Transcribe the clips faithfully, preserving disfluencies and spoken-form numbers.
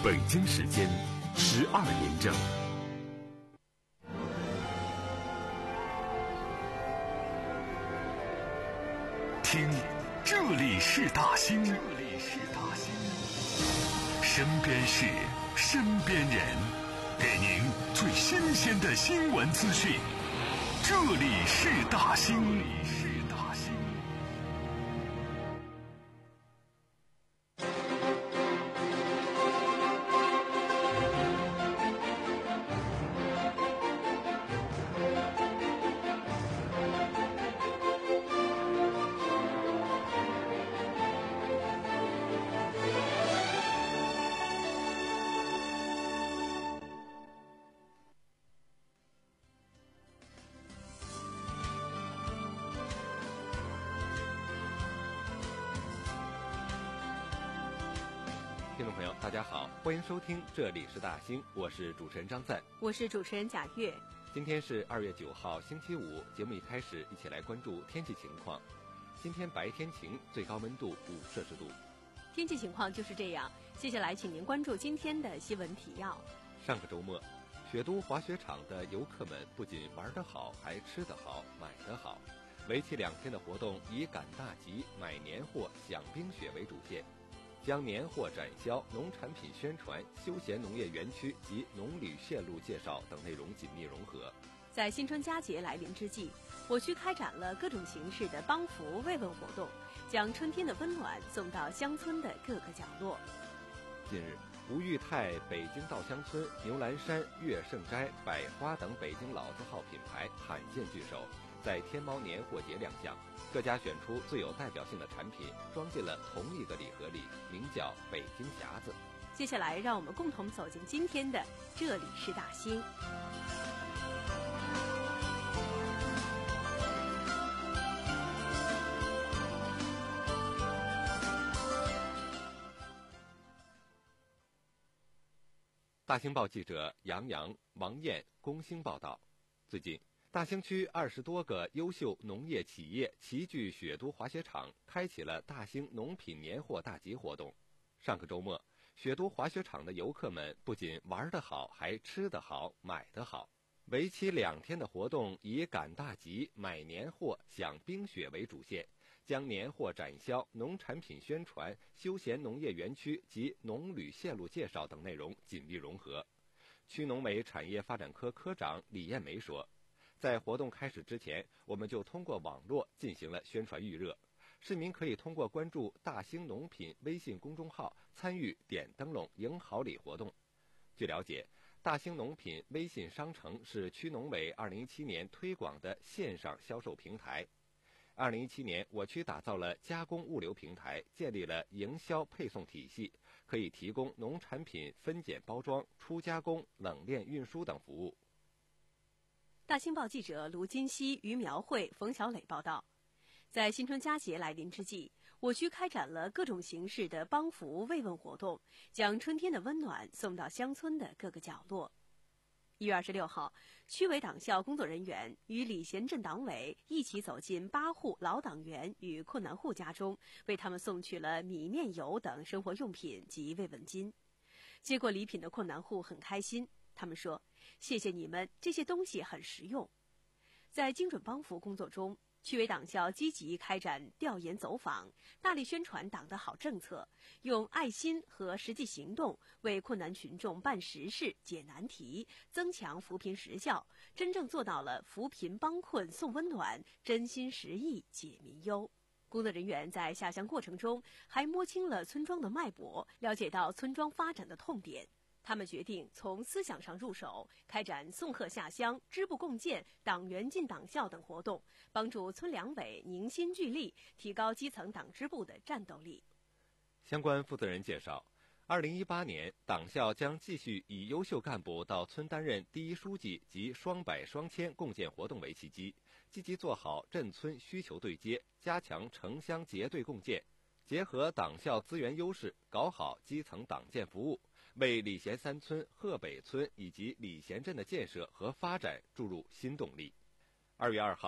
北京时间十二点整。听，这里是大兴，这里是大兴，身边事，身边人，给您最新鲜的新闻资讯。这里是大兴，这里是大兴。 听众朋友大家好，欢迎收听这里是大兴，我是主持人张赞， 我是主持人贾月。 今天是二月九号星期五，节目一开始一起来关注天气情况。今天白天晴，最高温度五摄氏度。 天气情况就是这样，接下来请您关注今天的新闻提要。 上个周末，雪都滑雪场的游客们不仅玩得好，还吃得好，买得好。为期两天的活动以赶大集、买年货、享冰雪为主线，将年货展销、农产品宣传、休闲农业园区及农旅线路介绍等内容紧密融合。 在新春佳节来临之际，我区开展了各种形式的帮扶慰问活动，将春天的温暖送到乡村的各个角落。 近日，吴裕泰北京稻香村、牛栏山、乐盛斋、百花等北京老字号品牌罕见聚首，在天猫年货节亮相，各家选出最有代表性的产品，装进了同一个礼盒里，名叫北京匣子。 接下来让我们共同走进今天的这里是大兴。 大兴报记者杨洋、王艳、龚兴报道。最近，大兴区二十多个优秀农业企业齐聚雪都滑雪场，开启了大兴农品年货大集活动。上个周末，雪都滑雪场的游客们不仅玩得好，还吃得好，买得好。为期两天的活动以赶大集、买年货、享冰雪为主线，将年货展销、农产品宣传、休闲农业园区及农旅线路介绍等内容紧密融合。区农委产业发展科科长李艳梅说，在活动开始之前，我们就通过网络进行了宣传预热，市民可以通过关注大兴农品微信公众号参与点灯笼迎好礼活动。据了解，大兴农品微信商城是区农委二零一七年推广的线上销售平台。二零一七年，我区打造了加工物流平台，建立了营销配送体系，可以提供农产品分拣包装、初加工、冷链运输等服务。 大兴报记者卢金熙、于苗慧、冯小磊报道。在新春佳节来临之际，我区开展了各种形式的帮扶慰问活动，将春天的温暖送到乡村的各个角落。一月二十六号，区委党校工作人员与礼贤镇党委一起走进八户老党员与困难户家中，为他们送去了米面油等生活用品及慰问金。接过礼品的困难户很开心，他们说：“谢谢你们，这些东西很实用。”在精准帮扶工作中，区委党校积极开展调研走访，大力宣传党的好政策，用爱心和实际行动为困难群众办实事、解难题，增强扶贫实效，真正做到了扶贫帮困送温暖，真心实意解民忧。工作人员在下乡过程中还摸清了村庄的脉搏，了解到村庄发展的痛点。他们决定从思想上入手，开展送贺下乡、支部共建、党员进党校等活动，帮助村两委凝心聚力，提高基层党支部的战斗力。 相关负责人介绍，二零一八年，党校将继续以优秀干部到村担任第一书记及双百双千共建活动为契机，积极做好镇村需求对接，加强城乡结对共建，结合党校资源优势，搞好基层党建服务，为礼贤三村、鹤北村以及礼贤镇的建设和发展注入新动力。二月二号，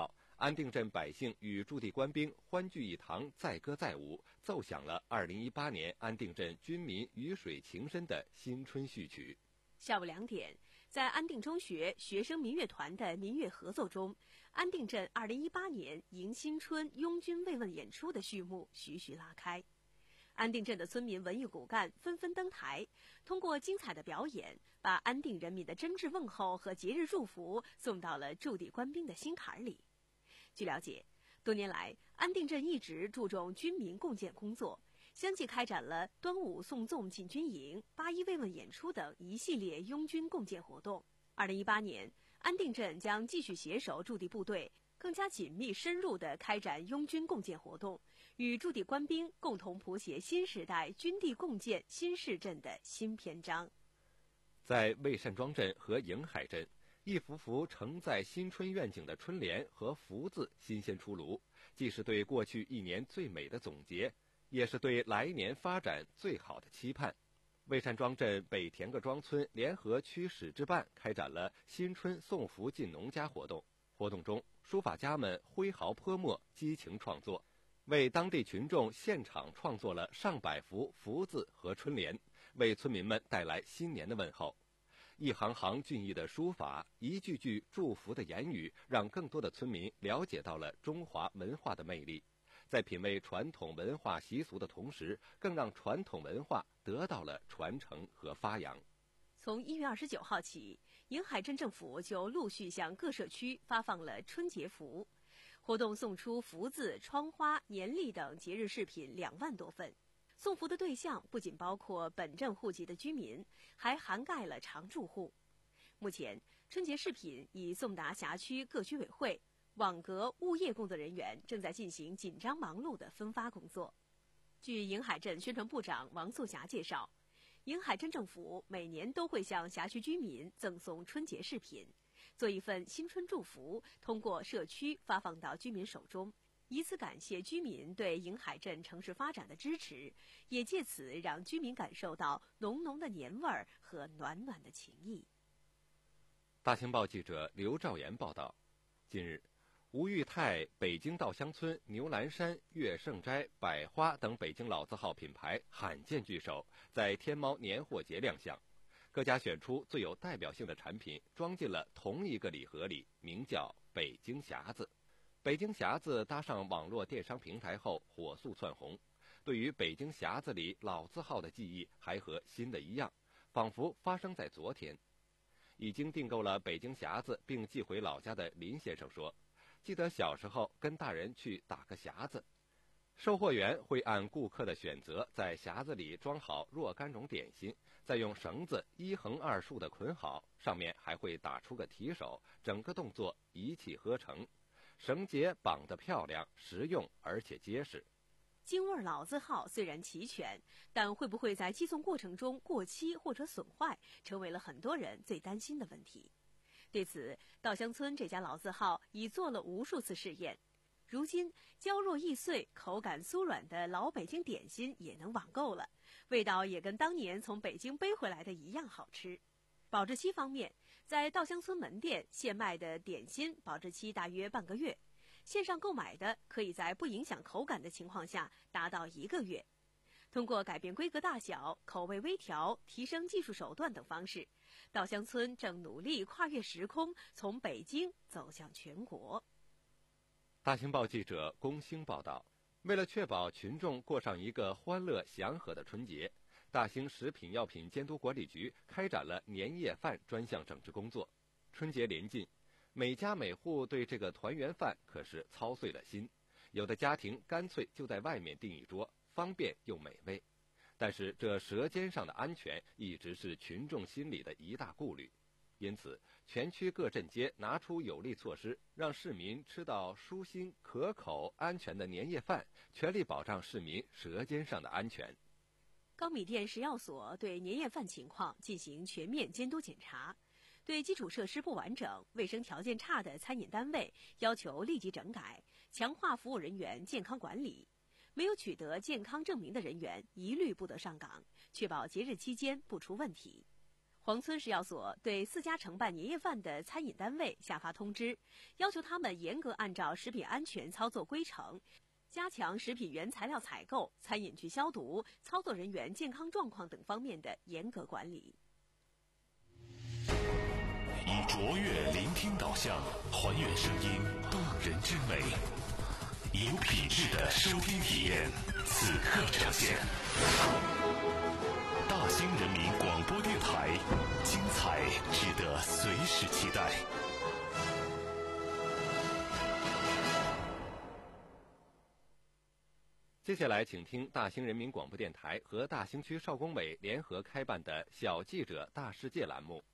安定镇百姓与驻地官兵欢聚一堂，载歌载舞，奏响了二零一八年安定镇军民鱼水情深的新春序曲。 下午两点，在安定中学学生民乐团的民乐合奏中，安定镇二零一八年迎新春拥军慰问演出的序幕徐徐拉开。安定镇的村民文艺骨干纷纷登台，通过精彩的表演，把安定人民的真挚问候和节日祝福送到了驻地官兵的心坎里。据了解，多年来，安定镇一直注重军民共建工作，相继开展了端午送粽进军营、八一慰问演出等一系列拥军共建活动。二零一八年，安定镇将继续携手驻地部队，更加紧密深入地开展拥军共建活动，与驻地官兵共同谱写新时代军地共建新市镇的新篇章。 在魏善庄镇和迎海镇，一幅幅承载新春愿景的春联和福字新鲜出炉，既是对过去一年最美的总结，也是对来年发展最好的期盼。魏善庄镇北田各庄村联合区史志办开展了新春送福进农家活动。活动中，书法家们挥毫泼墨，激情创作，为当地群众现场创作了上百幅福字和春联，为村民们带来新年的问候。一行行俊逸的书法，一句句祝福的言语，让更多的村民了解到了中华文化的魅力。在品味传统文化习俗的同时，更让传统文化得到了传承和发扬。 从一月二十九号起，迎海镇政府就陆续向各社区发放了春节福，活动送出福字、窗花、年历等节日饰品两万多份。送福的对象不仅包括本镇户籍的居民，还涵盖了常住户。目前，春节饰品已送达辖区各居委会，网格、物业工作人员正在进行紧张忙碌的分发工作。据迎海镇宣传部长王素霞介绍，迎海镇政府每年都会向辖区居民赠送春节饰品，做一份新春祝福，通过社区发放到居民手中，以此感谢居民对迎海镇城市发展的支持，也借此让居民感受到浓浓的年味儿和暖暖的情谊。 大清报记者刘兆岩报道，近日，吴裕泰、北京稻香村、牛栏山、乐盛斋、百花等北京老字号品牌罕见聚首，在天猫年货节亮相。各家选出最有代表性的产品，装进了同一个礼盒里，名叫北京匣子。北京匣子搭上网络电商平台后火速窜红，对于北京匣子里老字号的记忆还和新的一样，仿佛发生在昨天。已经订购了北京匣子并寄回老家的林先生说，记得小时候跟大人去打个匣子，售货员会按顾客的选择在匣子里装好若干种点心，再用绳子一横二竖的捆好，上面还会打出个提手，整个动作一气呵成，绳结绑得漂亮、实用而且结实。 京味老字号虽然齐全，但会不会在寄送过程中过期或者损坏，成为了很多人最担心的问题。对此，稻香村这家老字号已做了无数次试验，如今娇弱易碎、口感酥软的老北京点心也能网购了，味道也跟当年从北京背回来的一样好吃。保质期方面，在稻香村门店现卖的点心保质期大约半个月，线上购买的可以在不影响口感的情况下达到一个月。通过改变规格大小、口味微调、提升技术手段等方式，稻香村正努力跨越时空，从北京走向全国。 大清报记者龚兴报道，为了确保群众过上一个欢乐祥和的春节，大兴食品药品监督管理局开展了年夜饭专项整治工作。春节临近，每家每户对这个团圆饭可是操碎了心，有的家庭干脆就在外面订一桌，方便又美味。但是这舌尖上的安全一直是群众心里的一大顾虑，因此全区各镇街拿出有力措施，让市民吃到舒心、可口、安全的年夜饭，全力保障市民舌尖上的安全。 高米店食药所对年夜饭情况进行全面监督检查，对基础设施不完整、卫生条件差的餐饮单位要求立即整改，强化服务人员健康管理。没有取得健康证明的人员一律不得上岗，确保节日期间不出问题。 黄村食药所对四家承办年夜饭的餐饮单位下发通知，要求他们严格按照食品安全操作规程，加强食品原材料采购、餐饮区消毒、操作人员健康状况等方面的严格管理。 以卓越聆听导向，还原声音动人之美，有品质的收听体验，此刻呈现。大兴人民广播电台，精彩值得随时期待。 接下来，请听大兴人民广播电台和大兴区少工委联合开办的“小记者大世界”栏目。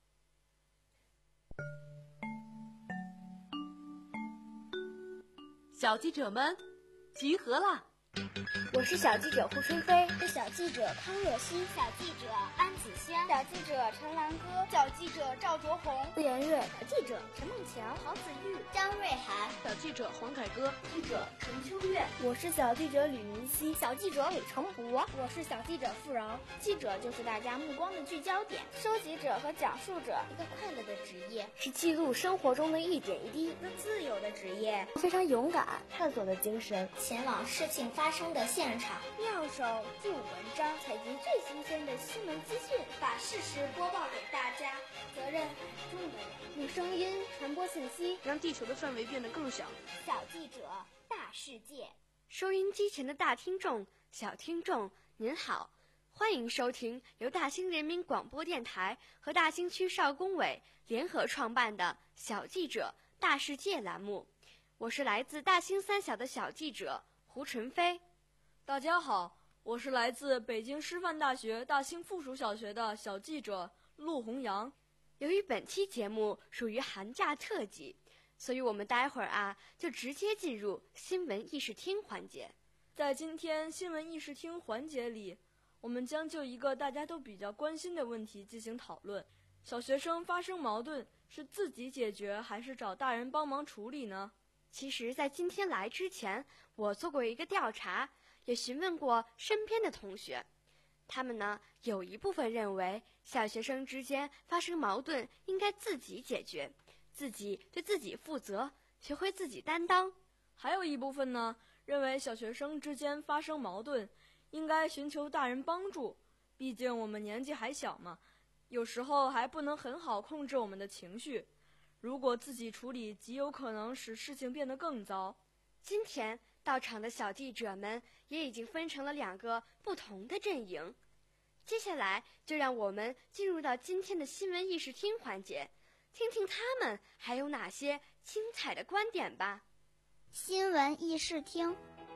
小记者们，集合啦！ 我是小记者胡春飞， 是小记者康若曦， 小记者安子香， 小记者陈兰歌， 小记者赵卓红， 顾妍月， 小记者陈梦强， 曹子玉， 张瑞涵， 小记者黄凯歌， 记者陈秋月， 我是小记者吕明熙， 小记者李成博， 我是小记者付饶。 记者就是大家目光的聚焦点， 收集者和讲述者， 一个快乐的职业， 是记录生活中的一点一滴， 一个自由的职业， 非常勇敢，探索的精神， 前往事情发生的现场。 妙手著文章， 采集最新鲜的新闻资讯， 把事实播报给大家。 责任很重的人， 用声音传播信息， 让地球的范围变得更小。 小记者，大世界。 收音机前的大听众、小听众，您好，欢迎收听由大兴人民广播电台和大兴区少工委联合创办的“小记者，大世界”栏目。我是来自大兴三小的小记者胡纯飞。 大家好，我是来自北京师范大学大兴附属小学的小记者陆弘洋。 由于本期节目属于寒假特辑，所以我们待会儿啊就直接进入新闻议事厅环节。 在今天新闻议事厅环节里，我们将就一个大家都比较关心的问题进行讨论：小学生发生矛盾是自己解决还是找大人帮忙处理呢？ 其实在今天来之前，我做过一个调查，也询问过身边的同学，他们呢有一部分认为小学生之间发生矛盾应该自己解决，自己对自己负责，学会自己担当。 还有一部分呢认为小学生之间发生矛盾应该寻求大人帮助，毕竟我们年纪还小嘛，有时候还不能很好控制我们的情绪，如果自己处理极有可能使事情变得更糟。 今天到场的小记者们也已经分成了两个不同的阵营，接下来就让我们进入到今天的新闻议事厅环节，听听他们还有哪些精彩的观点吧。 新闻议事厅，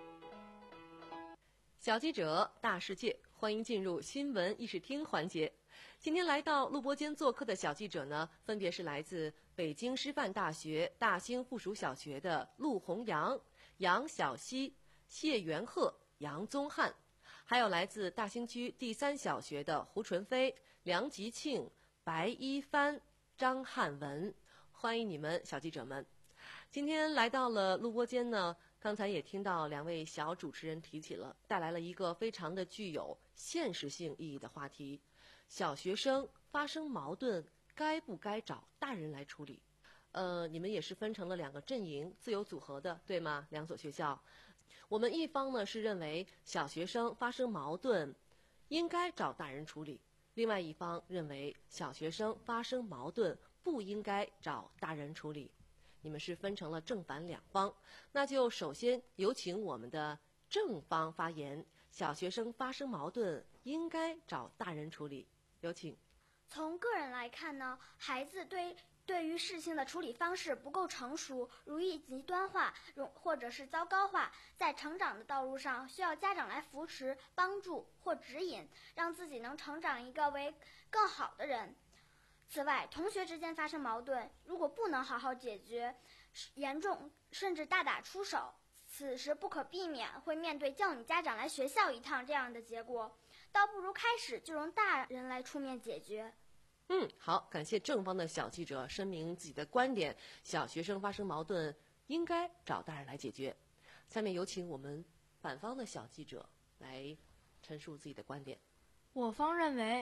小记者大世界，欢迎进入新闻议事厅环节。今天来到录播间做客的小记者呢，分别是来自北京师范大学大兴附属小学的陆弘洋、杨晓溪、谢元鹤、杨宗翰，还有来自大兴区第三小学的胡纯飞、梁吉庆、白一帆、张汉文。欢迎你们，小记者们。今天来到了录播间呢，刚才也听到两位小主持人提起了，带来了一个非常的具有现实性意义的话题：小学生发生矛盾该不该找大人来处理？呃，你们也是分成了两个阵营，自由组合的，对吗？两所学校，我们一方呢是认为小学生发生矛盾应该找大人处理，另外一方认为小学生发生矛盾不应该找大人处理。你们是分成了正反两方，那就首先有请我们的正方发言：小学生发生矛盾应该找大人处理。有请。 从个人来看呢，孩子对对于事情的处理方式不够成熟，容易极端化，或者是糟糕化，在成长的道路上需要家长来扶持、帮助或指引，让自己能成长一个为更好的人。此外，同学之间发生矛盾，如果不能好好解决，严重甚至大打出手，此时不可避免会面对叫你家长来学校一趟这样的结果，倒不如开始就让大人来出面解决。 嗯，好，感谢正方的小记者声明自己的观点，小学生发生矛盾应该找大人来解决。下面有请我们反方的小记者来陈述自己的观点。 我方认为，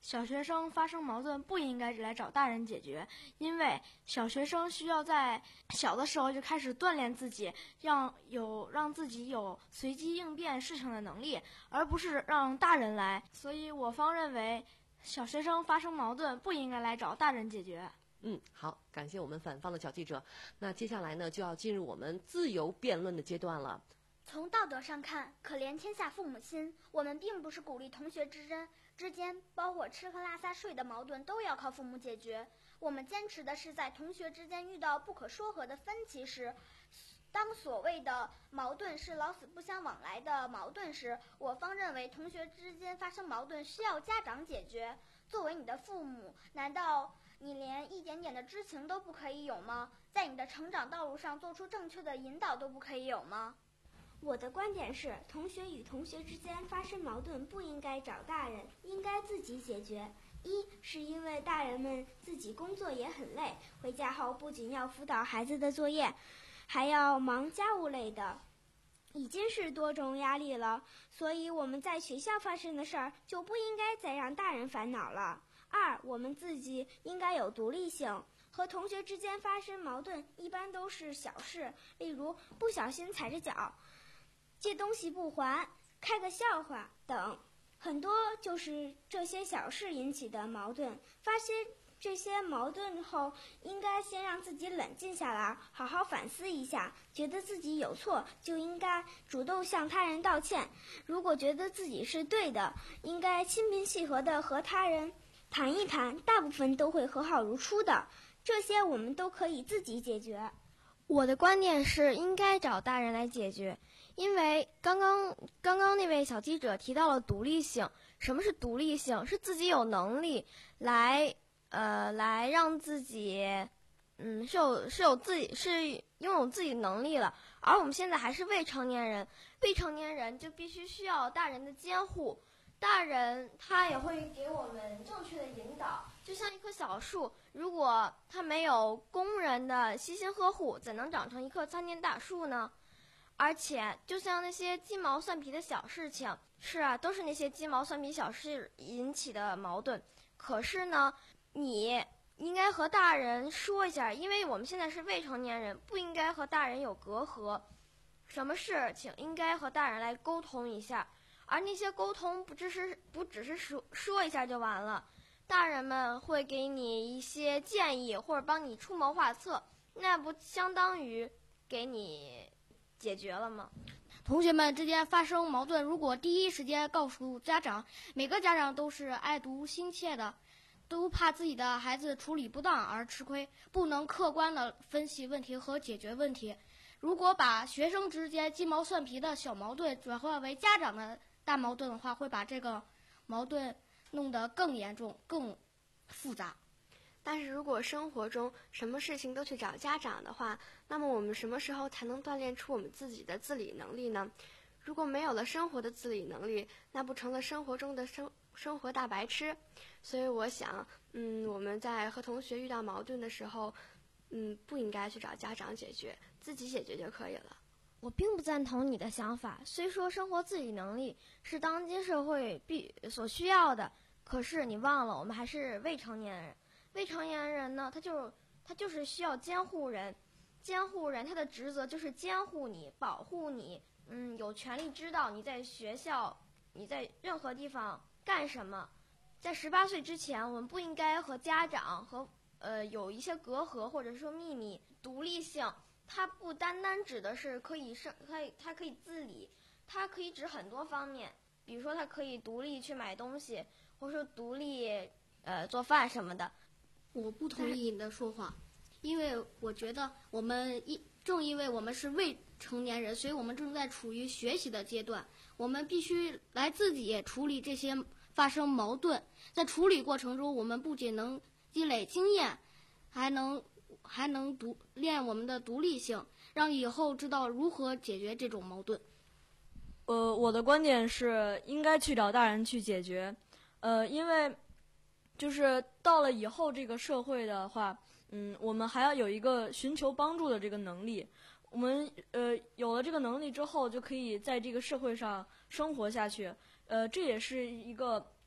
小学生发生矛盾不应该来找大人解决，因为小学生需要在小的时候就开始锻炼自己，让有让自己有随机应变事情的能力，而不是让大人来。所以我方认为，小学生发生矛盾不应该来找大人解决。 嗯，好，感谢我们反方的小记者。那接下来呢，就要进入我们自由辩论的阶段了。 从道德上看，可怜天下父母心。我们并不是鼓励同学之间之间，包括吃喝拉撒睡的矛盾都要靠父母解决。我们坚持的是，在同学之间遇到不可说和的分歧时，当所谓的矛盾是老死不相往来的矛盾时，我方认为同学之间发生矛盾需要家长解决。作为你的父母，难道你连一点点的知情都不可以有吗？在你的成长道路上做出正确的引导都不可以有吗？ 我的观点是，同学与同学之间发生矛盾不应该找大人，应该自己解决。一是因为大人们自己工作也很累，回家后不仅要辅导孩子的作业，还要忙家务类的，已经是多重压力了，所以我们在学校发生的事儿就不应该再让大人烦恼了。二，我们自己应该有独立性。和同学之间发生矛盾一般都是小事，例如不小心踩着脚，借东西不还，开个笑话等，很多就是这些小事引起的矛盾。发现这些矛盾后，应该先让自己冷静下来，好好反思一下，觉得自己有错就应该主动向他人道歉，如果觉得自己是对的，应该心平气和地和他人谈一谈，大部分都会和好如初的，这些我们都可以自己解决。 我的观点是应该找大人来解决，因为刚刚刚刚那位小记者提到了独立性。什么是独立性？是自己有能力来呃来让自己嗯是有是有自己是拥有自己能力了，而我们现在还是未成年人，未成年人就必须需要大人的监护，大人他也会给我们正确的引导。就像一棵小树，如果它没有工人的悉心呵护，怎能长成一棵参天大树呢？而且就像那些鸡毛蒜皮的小事情，是啊，都是那些鸡毛蒜皮小事引起的矛盾。可是呢，你应该和大人说一下，因为我们现在是未成年人，不应该和大人有隔阂，什么事情应该和大人来沟通一下。而那些沟通不只是不只是说说一下就完了，大人们会给你一些建议或者帮你出谋划策，那不相当于给你解决了吗？ 同学们之间发生矛盾，如果第一时间告诉家长，每个家长都是爱读心切的，都怕自己的孩子处理不当而吃亏，不能客观地分析问题和解决问题。如果把学生之间鸡毛蒜皮的小矛盾转化为家长的大矛盾的话，会把这个矛盾弄得更严重、更复杂。 但是如果生活中什么事情都去找家长的话，那么我们什么时候才能锻炼出我们自己的自理能力呢？如果没有了生活的自理能力，那不成了生活中的生生活大白痴？所以我想，嗯，我们在和同学遇到矛盾的时候，嗯，不应该去找家长解决，自己解决就可以了。 我并不赞同你的想法，虽说生活自理能力是当今社会必所需要的，可是你忘了，我们还是未成年人。未成年人呢，他就他就是需要监护人，监护人他的职责就是监护你、保护你，嗯，有权利知道你在学校、你在任何地方干什么。在十八岁之前，我们不应该和家长和呃有一些隔阂或者说秘密。独立性，它不单单指的是可以生，它它可以自理，它可以指很多方面，比如说它可以独立去买东西，或者说独立呃做饭什么的。 我不同意你的说法，因为我觉得我们一正因为我们是未成年人，所以我们正在处于学习的阶段，我们必须来自己处理这些发生矛盾。在处理过程中，我们不仅能积累经验，还能还能独练我们的独立性，让以后知道如何解决这种矛盾。 呃，我的观点是应该去找大人去解决，呃，因为就是到了以后这个社会的话，嗯，我们还要有一个寻求帮助的这个能力。我们呃有了这个能力之后，就可以在这个社会上生活下去。呃，这也是一个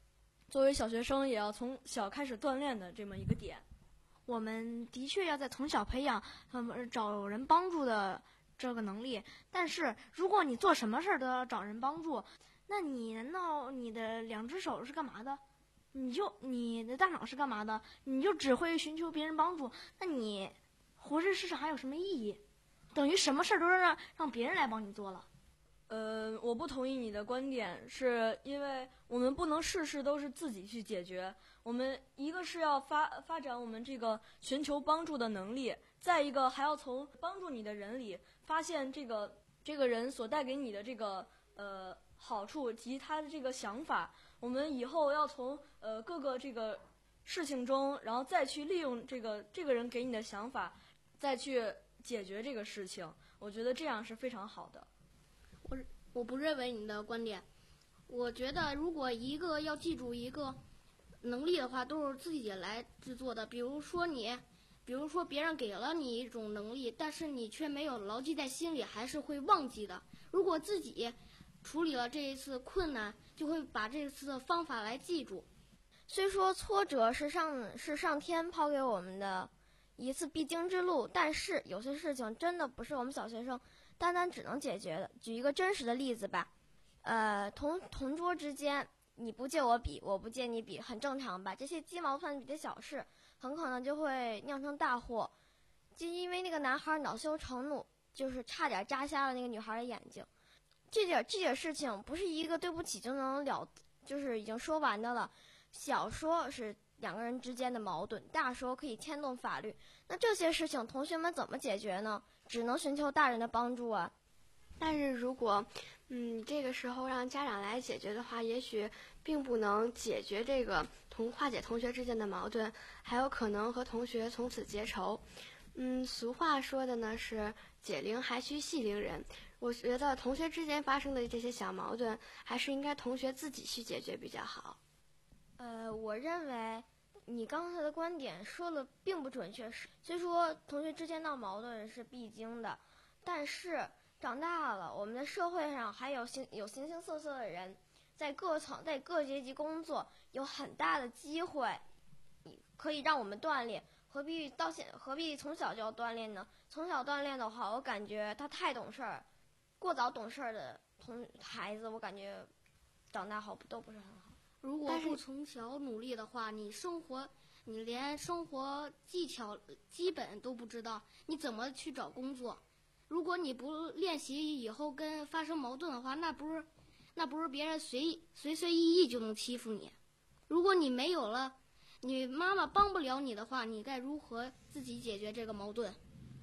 作为小学生，也要从小开始锻炼的这么一个点。 我们的确要在从小培养嗯找人帮助的这个能力，但是如果你做什么事儿都要找人帮助，那你难道你的两只手是干嘛的？你就你的大脑是干嘛的？你就只会寻求别人帮助，那你活在世上还有什么意义？等于什么事儿都是让让别人来帮你做了。 呃，我不同意你的观点，是因为我们不能事事都是自己去解决。我们一个是要发发展我们这个寻求帮助的能力，再一个还要从帮助你的人里发现这个这个人所带给你的这个呃好处及他的这个想法。我们以后要从呃各个这个事情中，然后再去利用这个这个人给你的想法，再去解决这个事情。我觉得这样是非常好的。 我我不认为你的观点，我觉得如果一个要记住一个能力的话，都是自己来制作的。比如说你，比如说别人给了你一种能力，但是你却没有牢记在心里，还是会忘记的。如果自己处理了这一次困难，就会把这次的方法来记住。 虽说挫折是上是上天抛给我们的一次必经之路，但是有些事情真的不是我们小学生单单只能解决的。举一个真实的例子吧，呃，同同桌之间，你不借我笔，我不借你笔，很正常吧？这些鸡毛蒜皮的小事，很可能就会酿成大祸。就因为那个男孩恼羞成怒，就是差点扎瞎了那个女孩的眼睛。这点这点事情不是一个对不起就能了，就是已经说完的了。小说是两个人之间的矛盾，大说可以牵动法律。那这些事情同学们怎么解决呢？只能寻求大人的帮助啊。 但是如果嗯这个时候让家长来解决的话，也许并不能解决这个同化解同学之间的矛盾，还有可能和同学从此结仇。嗯，俗话说的呢是解铃还须系铃人。我觉得同学之间发生的这些小矛盾，还是应该同学自己去解决比较好。 呃，我认为你刚才的观点说的并不准确。虽说同学之间闹矛盾是必经的，但是长大了，我们的社会上还有形有形形色色的人，在各层在各阶级工作，有很大的机会可以让我们锻炼。何必到现何必从小就要锻炼呢？从小锻炼的话，我感觉他太懂事儿，过早懂事儿的同孩子，我感觉长大好都不是很好。 如果不从小努力的话，你生活你连生活技巧基本都不知道，你怎么去找工作？如果你不练习，以后跟发生矛盾的话，那不是那不是别人随随随意意就能欺负你。如果你没有了，你妈妈帮不了你的话，你该如何自己解决这个矛盾？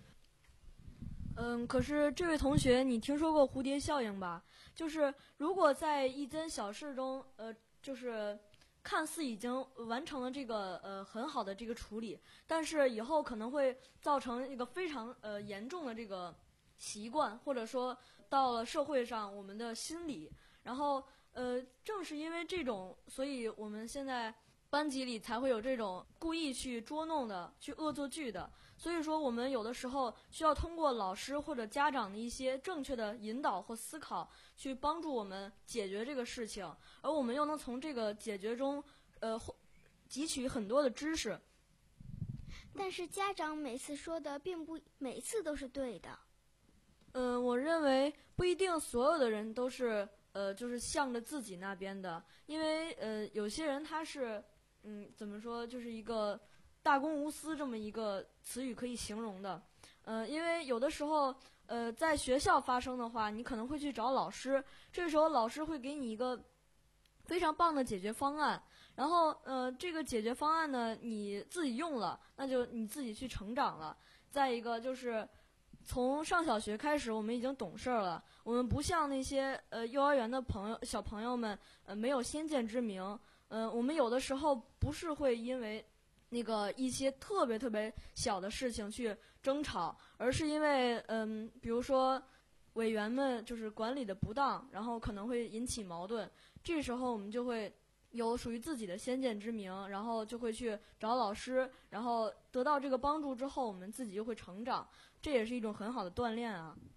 嗯，可是这位同学，你听说过蝴蝶效应吧？就是如果在一件小事中，呃，就是看似已经完成了这个呃很好的这个处理，但是以后可能会造成一个非常呃严重的这个习惯，或者说到了社会上我们的心理，然后呃正是因为这种，所以我们现在班级里才会有这种故意去捉弄的、去恶作剧的。所以说我们有的时候需要通过老师或者家长的一些正确的引导或思考，去帮助我们解决这个事情，而我们又能从这个解决中呃汲取很多的知识。 但是家长每次说的并不每次都是对的。 嗯、呃，我认为不一定所有的人都是呃就是向着自己那边的，因为呃有些人他是嗯怎么说，就是一个大公无私这么一个词语可以形容的。呃，因为有的时候呃在学校发生的话，你可能会去找老师，这个时候老师会给你一个非常棒的解决方案，然后呃这个解决方案呢你自己用了，那就你自己去成长了。再一个就是从上小学开始，我们已经懂事了，我们不像那些呃幼儿园的朋友小朋友们呃没有先见之明。嗯、呃，我们有的时候不是会因为那个一些特别特别小的事情去争吵，而是因为嗯，比如说委员们就是管理的不当，然后可能会引起矛盾。这时候我们就会有属于自己的先见之明，然后就会去找老师，然后得到这个帮助之后，我们自己就会成长，这也是一种很好的锻炼啊。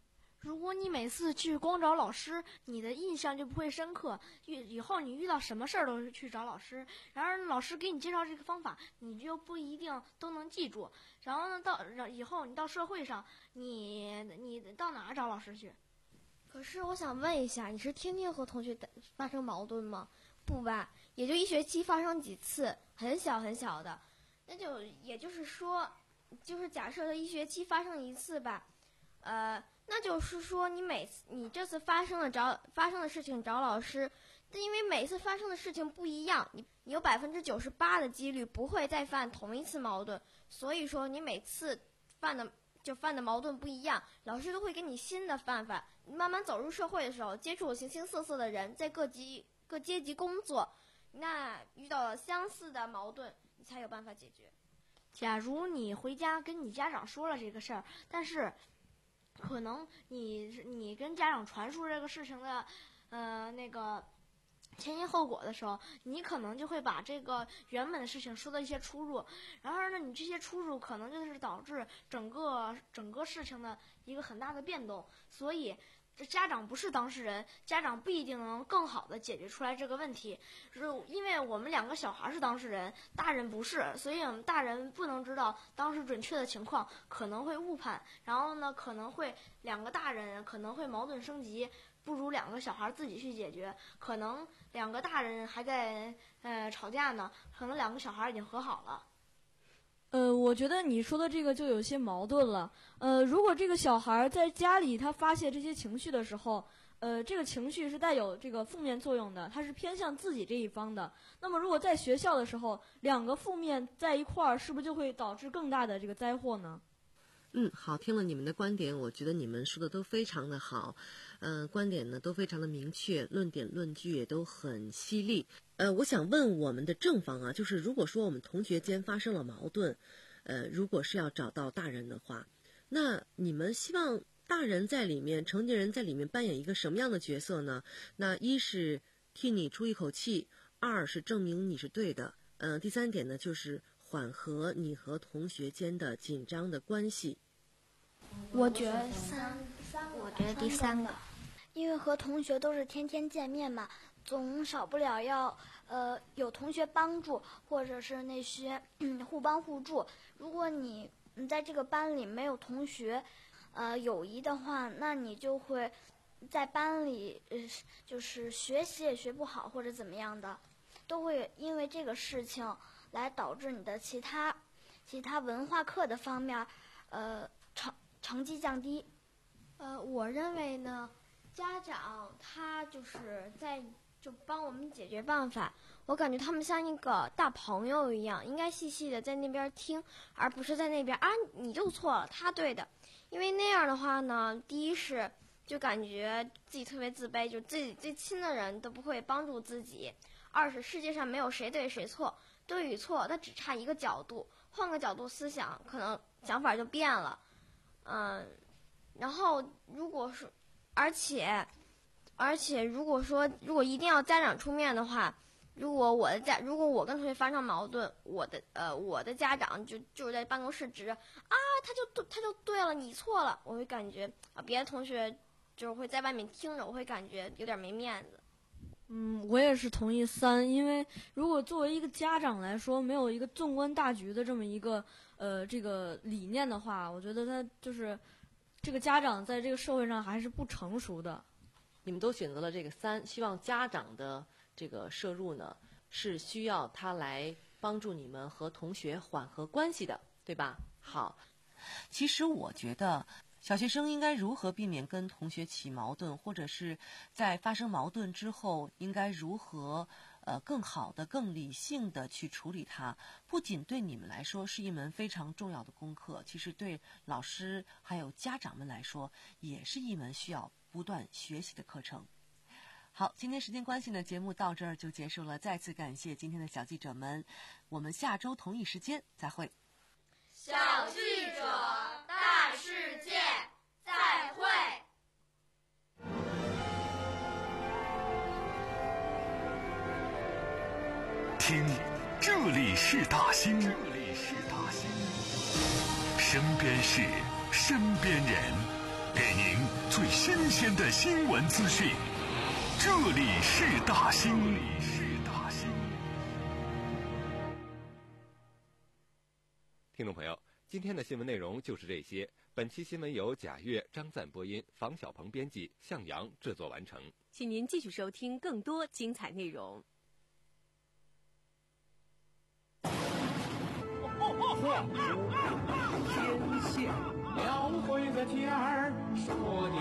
如果你每次去光找老师，你的印象就不会深刻。以以后你遇到什么事儿都是去找老师，然而老师给你介绍这个方法，你就不一定都能记住。然后呢，到以后你到社会上，你你到哪儿找老师去？ 可是我想问一下，你是天天和同学发生矛盾吗？不吧，也就一学期发生几次，很小很小的。那就也就是说，就是假设的一学期发生一次吧，呃。那就是说，你每次你这次发生了找发生的事情找老师，但因为每次发生的事情不一样，你你有百分之九十八的几率不会再犯同一次矛盾，所以说你每次犯的就犯的矛盾不一样，老师都会给你新的办法。你慢慢走入社会的时候，接触形形色色的人，在各级各阶级工作，那遇到了相似的矛盾，你才有办法解决。 假如你回家跟你家长说了这个事儿，但是可能你你跟家长传述这个事情的，呃，那个前因后果的时候，你可能就会把这个原本的事情说到一些出入，然而呢，你这些出入可能就是导致整个整个事情的一个很大的变动，所以这家长不是当事人，家长不一定能更好的解决出来这个问题，因为我们两个小孩是当事人，大人不是，所以我们大人不能知道当时准确的情况，可能会误判，然后呢，可能会两个大人可能会矛盾升级，不如两个小孩自己去解决，可能两个大人还在呃吵架呢，可能两个小孩已经和好了。 呃，我觉得你说的这个就有些矛盾了。呃，如果这个小孩在家里他发泄这些情绪的时候，呃，这个情绪是带有这个负面作用的，他是偏向自己这一方的。那么，如果在学校的时候，两个负面在一块儿，是不是就会导致更大的这个灾祸呢？ 嗯，好，听了你们的观点，我觉得你们说的都非常的好，呃，观点呢都非常的明确，论点论据也都很犀利。呃，我想问我们的正方啊，就是如果说我们同学间发生了矛盾，呃，如果是要找到大人的话，那你们希望大人在里面，成年人在里面扮演一个什么样的角色呢？那一是替你出一口气，二是证明你是对的，呃，第三点呢就是缓和你和同学间的紧张的关系。 我觉得三， 我觉得第三个，因为和同学都是天天见面嘛，总少不了要呃有同学帮助，或者是那些嗯互帮互助。如果你你在这个班里没有同学，呃友谊的话，那你就会在班里呃就是学习也学不好，或者怎么样的，都会因为这个事情来导致你的其他其他文化课的方面，呃成成绩降低。 呃，我认为呢，家长他就是在就帮我们解决办法。我感觉他们像一个大朋友一样，应该细细的在那边听，而不是在那边啊你就错了，他对的。因为那样的话呢，第一是就感觉自己特别自卑，就自己最亲的人都不会帮助自己；二是世界上没有谁对谁错，对与错它只差一个角度，换个角度思想，可能想法就变了。嗯，然后如果是，而且，而且如果说如果一定要家长出面的话，如果我的家，如果我跟同学发生矛盾，我的呃我的家长就就是在办公室指着啊，他就对他就对了，你错了，我会感觉啊，别的同学就是会在外面听着，我会感觉有点没面子。 嗯，我也是同意三，因为如果作为一个家长来说，没有一个纵观大局的这么一个呃这个理念的话，我觉得他就是这个家长在这个社会上还是不成熟的。 你们都选择了这个三，希望家长的这个摄入呢，是需要他来帮助你们和同学缓和关系的，对吧？好，其实我觉得小学生应该如何避免跟同学起矛盾，或者是在发生矛盾之后应该如何呃更好的、更理性的去处理它，不仅对你们来说是一门非常重要的功课，其实对老师还有家长们来说也是一门需要不断学习的课程。好，今天时间关系呢，节目到这儿就结束了。再次感谢今天的小记者们，我们下周同一时间再会。 小记者大世界，再会。 听，这里是大兴，这里是大兴，身边事，身边人。 给您最新鲜的新闻资讯。这里是大兴。这里是大兴。 听众朋友，今天的新闻内容就是这些。本期新闻由贾越、张赞播音，房小鹏编辑，向阳制作完成。 请您继续收听更多精彩内容。 画出天线，描绘的天儿，说你。